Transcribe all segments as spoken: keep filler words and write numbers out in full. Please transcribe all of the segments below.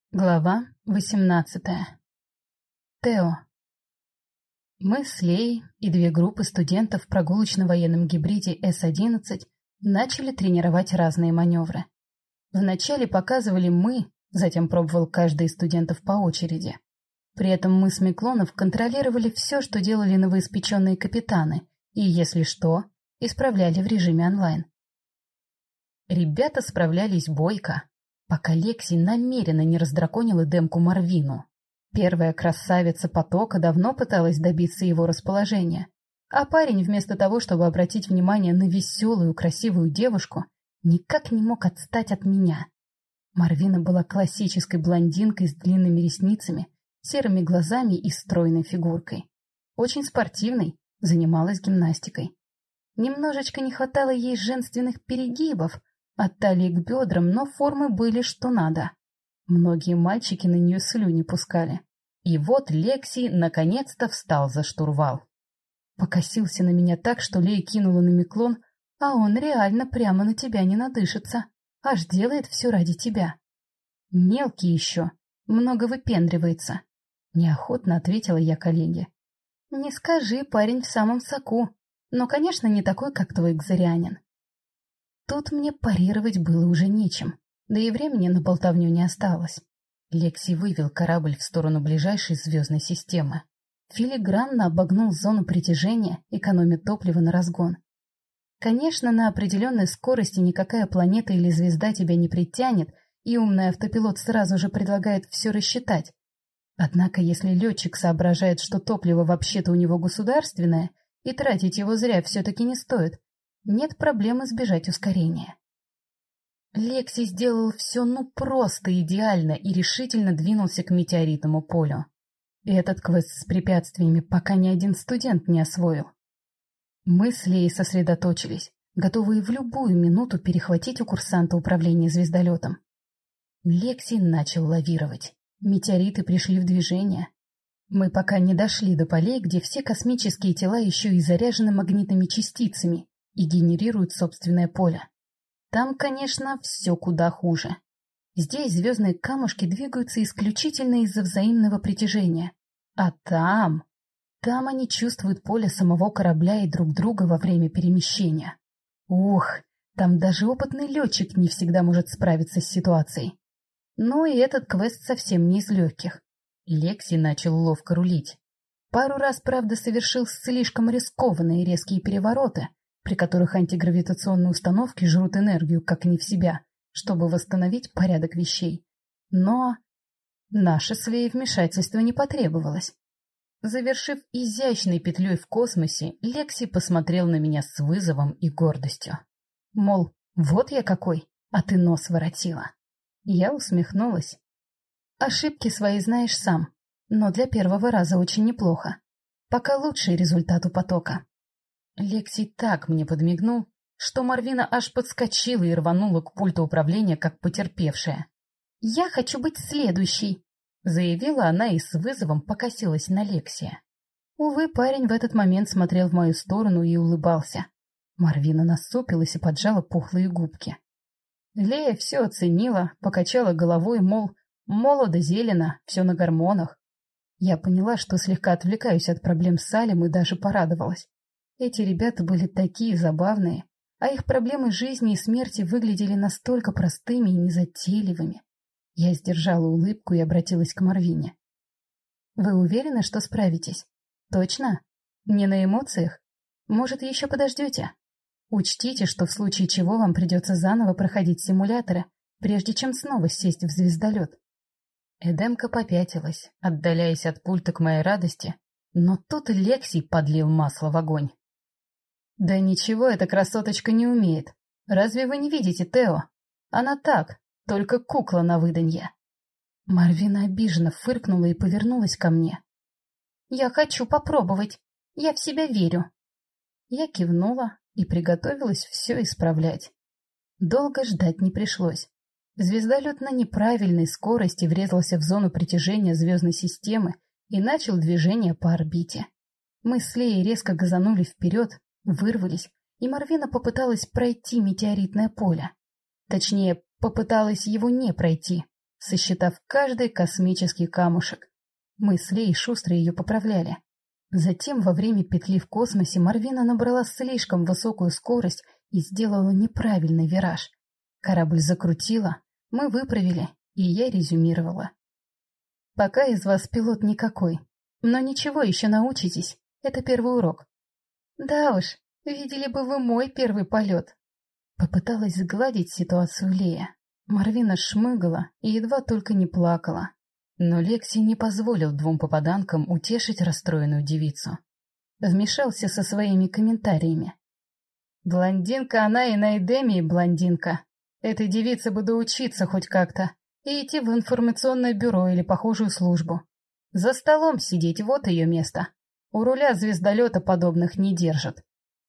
Глава восемнадцатая. Тео. Мы с Леей и две группы студентов в прогулочно-военном гибриде эс одиннадцать начали тренировать разные маневры. Вначале показывали мы, затем пробовал каждый из студентов по очереди. При этом мы с Миклонов контролировали все, что делали новоиспеченные капитаны, и, если что, исправляли в режиме онлайн. Ребята справлялись бойко, пока Лекси намеренно не раздраконила демку Марвину. Первая красавица потока давно пыталась добиться его расположения, а парень, вместо того, чтобы обратить внимание на веселую, красивую девушку, никак не мог отстать от меня. Марвина была классической блондинкой с длинными ресницами, серыми глазами и стройной фигуркой. Очень спортивной, занималась гимнастикой. Немножечко не хватало ей женственных перегибов, от талии к бедрам, но формы были что надо. Многие мальчики на нее слюни пускали. И вот Лекси наконец-то встал за штурвал. Покосился на меня так, что Лея кинула на Миклон, а он реально прямо на тебя не надышится, аж делает все ради тебя. Мелкий еще, много выпендривается. Неохотно ответила я коллеге. Не скажи, парень в самом соку, но, конечно, не такой, как твой Кзарианин. Тут мне парировать было уже нечем, да и времени на болтовню не осталось. Лекси вывел корабль в сторону ближайшей звездной системы. Филигранно обогнул зону притяжения, экономя топливо на разгон. Конечно, на определенной скорости никакая планета или звезда тебя не притянет, и умный автопилот сразу же предлагает все рассчитать. Однако, если летчик соображает, что топливо вообще-то у него государственное, и тратить его зря все-таки не стоит, нет проблем избежать ускорения. Лекси сделал все ну просто идеально и решительно двинулся к метеоритному полю. И этот квест с препятствиями пока ни один студент не освоил. Мы с Леей сосредоточились, готовые в любую минуту перехватить у курсанта управление звездолетом. Лекси начал лавировать. Метеориты пришли в движение. Мы пока не дошли до полей, где все космические тела еще и заряжены магнитными частицами и генерируют собственное поле. Там, конечно, все куда хуже. Здесь звездные камушки двигаются исключительно из-за взаимного притяжения. А там... Там они чувствуют поле самого корабля и друг друга во время перемещения. Ух, там даже опытный летчик не всегда может справиться с ситуацией. Ну и этот квест совсем не из легких. Лекси начал ловко рулить. Пару раз, правда, совершил слишком рискованные резкие перевороты, при которых антигравитационные установки жрут энергию как не в себя, чтобы восстановить порядок вещей. Но наше с Леей вмешательство не потребовалось. Завершив изящной петлей в космосе, Лекси посмотрел на меня с вызовом и гордостью. Мол, вот я какой, а ты нос воротила. Я усмехнулась. Ошибки свои знаешь сам, но для первого раза очень неплохо. Пока лучший результат у потока. Лекси так мне подмигнул, что Марвина аж подскочила и рванула к пульту управления, как потерпевшая. «Я хочу быть следующей», — заявила она и с вызовом покосилась на Лекси. Увы, парень в этот момент смотрел в мою сторону и улыбался. Марвина насупилась и поджала пухлые губки. Лея все оценила, покачала головой, мол, молодо, зелено, все на гормонах. Я поняла, что слегка отвлекаюсь от проблем с Салем и даже порадовалась. Эти ребята были такие забавные, а их проблемы жизни и смерти выглядели настолько простыми и незатейливыми. Я сдержала улыбку и обратилась к Марвине. «Вы уверены, что справитесь? Точно? Не на эмоциях? Может, еще подождете? Учтите, что в случае чего вам придется заново проходить симуляторы, прежде чем снова сесть в звездолет». Эдемка попятилась, отдаляясь от пульта к моей радости, но тут Лекси подлил масло в огонь. «Да ничего эта красоточка не умеет. Разве вы не видите, Тео? Она так, только кукла на выданье». Марвина обиженно фыркнула и повернулась ко мне. «Я хочу попробовать. Я в себя верю». Я кивнула и приготовилась все исправлять. Долго ждать не пришлось. Звездолет на неправильной скорости врезался в зону притяжения звездной системы и начал движение по орбите. Мы с Леей резко газанули вперед, вырвались, и Марвина попыталась пройти метеоритное поле. Точнее, попыталась его не пройти, сосчитав каждый космический камушек. Мы с Лей шустро ее поправляли. Затем во время петли в космосе Марвина набрала слишком высокую скорость и сделала неправильный вираж. Корабль закрутила, мы выправили, и я резюмировала. Пока из вас пилот никакой, но ничего, еще научитесь, это первый урок. Да уж, видели бы вы мой первый полет. Попыталась сгладить ситуацию Лея. Марвина шмыгала и едва только не плакала. Но Лекси не позволил двум попаданкам утешить расстроенную девицу. Вмешался со своими комментариями. Блондинка она и на Эдемии блондинка. Этой девице бы доучиться хоть как-то и идти в информационное бюро или похожую службу. За столом сидеть — вот ее место. У руля звездолета подобных не держат.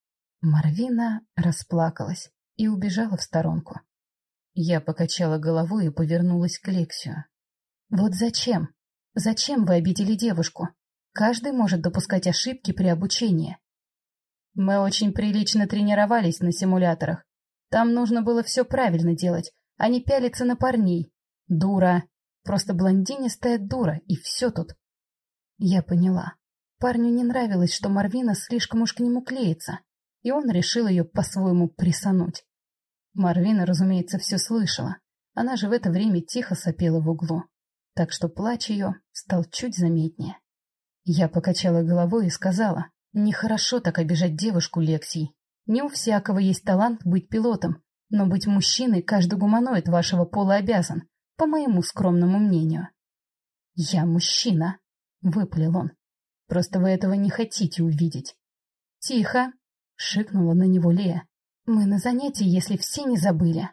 Марвина расплакалась и убежала в сторонку. Я покачала головой и повернулась к Лексию. Вот зачем? Зачем вы обидели девушку? Каждый может допускать ошибки при обучении. Мы очень прилично тренировались на симуляторах. Там нужно было все правильно делать, а не пялиться на парней. Дура. Просто блондинистая дура, и все тут. Я поняла. Парню не нравилось, что Марвина слишком уж к нему клеится, и он решил ее по-своему присануть. Марвина, разумеется, все слышала. Она же в это время тихо сопела в углу, так что плач ее стал чуть заметнее. Я покачала головой и сказала, нехорошо так обижать девушку, Лексий. Не у всякого есть талант быть пилотом, но быть мужчиной каждый гуманоид вашего пола обязан, по моему скромному мнению. «Я мужчина», — выпалил он. «Просто вы этого не хотите увидеть». «Тихо», — шикнула на него Лея. «Мы на занятии, если все не забыли».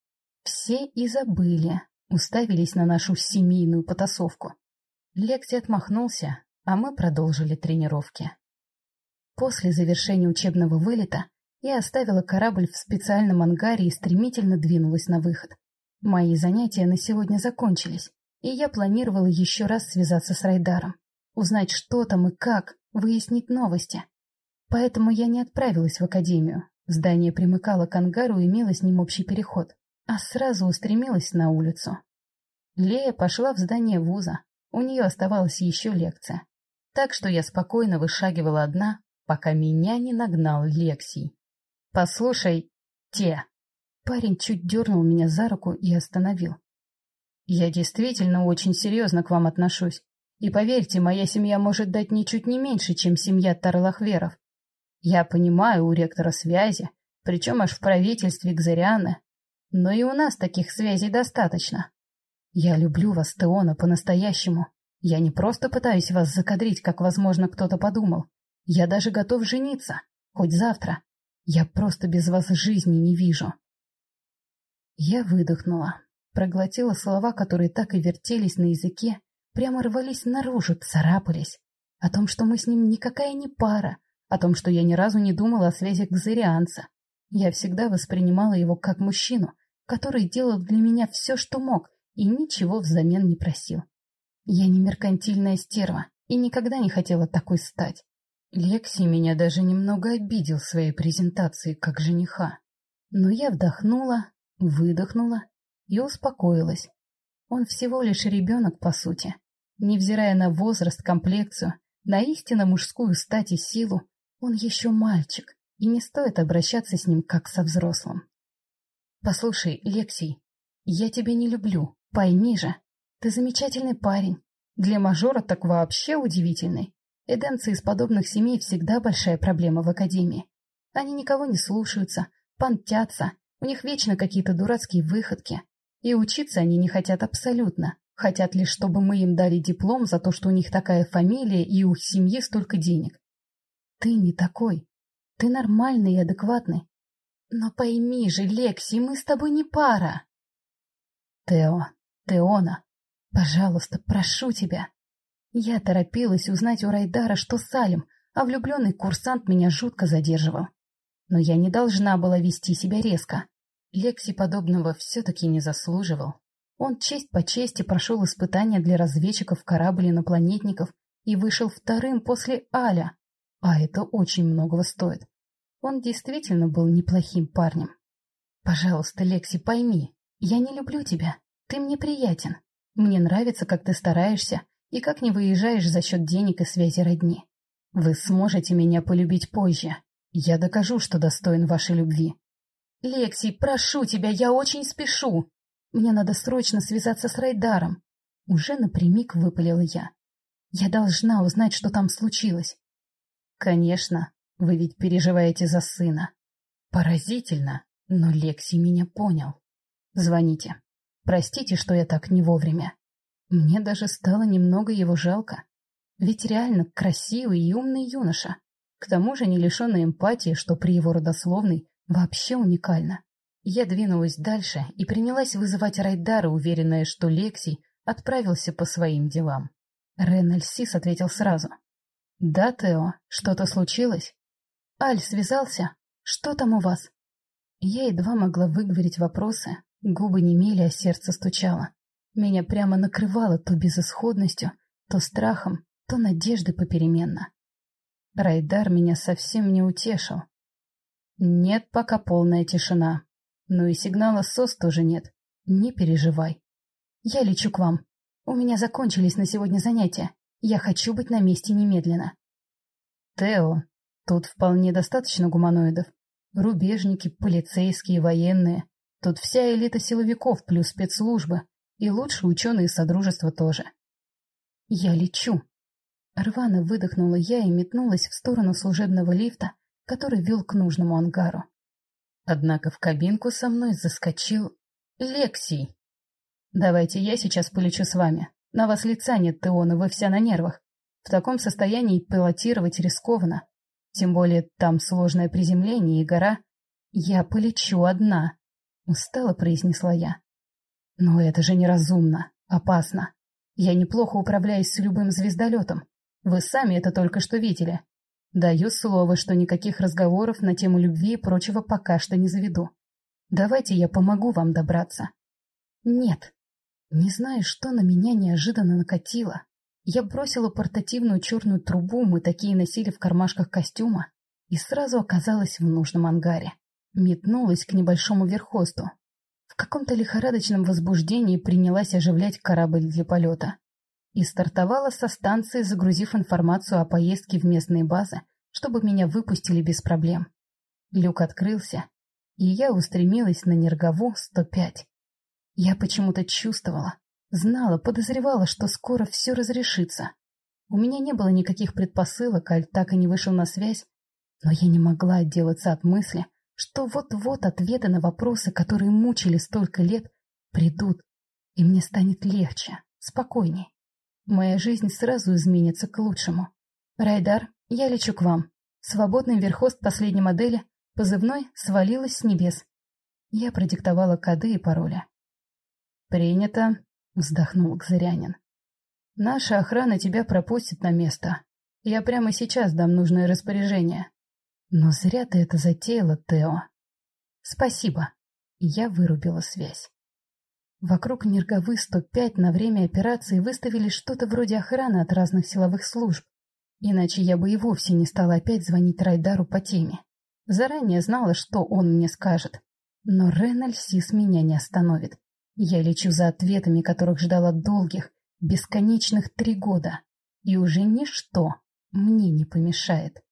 Все и забыли, уставились на нашу семейную потасовку. Лекси отмахнулся, а мы продолжили тренировки. После завершения учебного вылета я оставила корабль в специальном ангаре и стремительно двинулась на выход. Мои занятия на сегодня закончились, и я планировала еще раз связаться с Райдаром, узнать, что там и как, выяснить новости. Поэтому я не отправилась в академию. Здание примыкало к ангару и имело с ним общий переход, а сразу устремилась на улицу. Лея пошла в здание вуза, у нее оставалась еще лекция, так что я спокойно вышагивала одна, пока меня не нагнал Лексий. «Послушай, те!» Парень чуть дернул меня за руку и остановил. «Я действительно очень серьезно к вам отношусь, и поверьте, моя семья может дать ничуть не меньше, чем семья Тарлахверов. Я понимаю, у ректора связи, причем аж в правительстве Кзарианы, но и у нас таких связей достаточно. Я люблю вас, Теона, по-настоящему. Я не просто пытаюсь вас закадрить, как, возможно, кто-то подумал. Я даже готов жениться, хоть завтра. Я просто без вас жизни не вижу». Я выдохнула, проглотила слова, которые так и вертелись на языке, прямо рвались наружу, царапались. О том, что мы с ним никакая не пара, о том, что я ни разу не думала о связи кзарианца. Я всегда воспринимала его как мужчину, который делал для меня все, что мог, и ничего взамен не просил. Я не меркантильная стерва и никогда не хотела такой стать. Лекси меня даже немного обидел своей презентацией как жениха. Но я вдохнула, выдохнула и успокоилась. Он всего лишь ребенок, по сути. Невзирая на возраст, комплекцию, на истинно мужскую стать и силу, он еще мальчик, и не стоит обращаться с ним как со взрослым. «Послушай, Лексий, я тебя не люблю, пойми же. Ты замечательный парень. Для мажора так вообще удивительный. Эдемцы из подобных семей всегда большая проблема в академии. Они никого не слушаются, понтятся, у них вечно какие-то дурацкие выходки. И учиться они не хотят абсолютно. Хотят лишь, чтобы мы им дали диплом за то, что у них такая фамилия и у семьи столько денег. Ты не такой. Ты нормальный и адекватный. Но пойми же, Лекси, мы с тобой не пара. Тео, Теона, пожалуйста, прошу тебя. Я торопилась узнать у Райдара, что с Алем, а влюбленный курсант меня жутко задерживал. Но я не должна была вести себя резко. Лекси подобного все-таки не заслуживал. Он честь по чести прошел испытания для разведчиков кораблей-инопланетников и вышел вторым после Аля, а это очень многого стоит. Он действительно был неплохим парнем. Пожалуйста, Лекси, пойми, я не люблю тебя. Ты мне приятен. Мне нравится, как ты стараешься и как не выезжаешь за счет денег и связи родни. Вы сможете меня полюбить позже. Я докажу, что достоин вашей любви. Лексий, прошу тебя, я очень спешу. Мне надо срочно связаться с Райдаром. Уже напрямик выпалила я. Я должна узнать, что там случилось. Конечно, вы ведь переживаете за сына. Поразительно, но Лексий меня понял. Звоните. Простите, что я так не вовремя. Мне даже стало немного его жалко. Ведь реально красивый и умный юноша. К тому же не лишенный эмпатии, что при его родословной вообще уникально. Я двинулась дальше и принялась вызывать Райдара, уверенная, что Лексий отправился по своим делам. Рен Сис ответил сразу. «Да, Тео, что-то случилось?» «Аль связался? Что там у вас?» Я едва могла выговорить вопросы, губы немели, а сердце стучало. Меня прямо накрывало то безысходностью, то страхом, то надеждой попеременно. Райдар меня совсем не утешил. Нет, пока полная тишина. Ну и сигнала СОС тоже нет. Не переживай. Я лечу к вам. У меня закончились на сегодня занятия. Я хочу быть на месте немедленно. Тео, тут вполне достаточно гуманоидов. Рубежники, полицейские, военные. Тут вся элита силовиков плюс спецслужбы. И лучшие ученые содружества тоже. Я лечу. Рвано выдохнула я и метнулась в сторону служебного лифта, который вел к нужному ангару. Однако в кабинку со мной заскочил Лексий. «Давайте я сейчас полечу с вами. На вас лица нет, Теона, вы вся на нервах. В таком состоянии пилотировать рискованно. Тем более там сложное приземление и гора. Я полечу одна», — устало произнесла я. «Но это же неразумно, опасно. Я неплохо управляюсь с любым звездолетом. Вы сами это только что видели. Даю слово, что никаких разговоров на тему любви и прочего пока что не заведу. Давайте я помогу вам добраться». «Нет». Не знаю, что на меня неожиданно накатило. Я бросила портативную черную трубу, мы такие носили в кармашках костюма, и сразу оказалась в нужном ангаре. Метнулась к небольшому верхосту. В каком-то лихорадочном возбуждении принялась оживлять корабль для полета. И стартовала со станции, загрузив информацию о поездке в местные базы, чтобы меня выпустили без проблем. Люк открылся, и я устремилась на Нергову сто пять. Я почему-то чувствовала, знала, подозревала, что скоро все разрешится. У меня не было никаких предпосылок, Аль так и не вышел на связь, но я не могла отделаться от мысли, что вот-вот ответы на вопросы, которые мучили столько лет, придут, и мне станет легче, спокойней. Моя жизнь сразу изменится к лучшему. Райдар, я лечу к вам. Свободный верхост последней модели, позывной «Свалилась с небес». Я продиктовала коды и пароли. «Принято», — вздохнул Кзырянин. «Наша охрана тебя пропустит на место. Я прямо сейчас дам нужное распоряжение». «Но зря ты это затеяла, Тео». «Спасибо». Я вырубила связь. Вокруг Нерговы сто пять на время операции выставили что-то вроде охраны от разных силовых служб. Иначе я бы и вовсе не стала опять звонить Райдару по теме. Заранее знала, что он мне скажет. Но Рен Сис меня не остановит. Я лечу за ответами, которых ждала долгих, бесконечных три года. И уже ничто мне не помешает.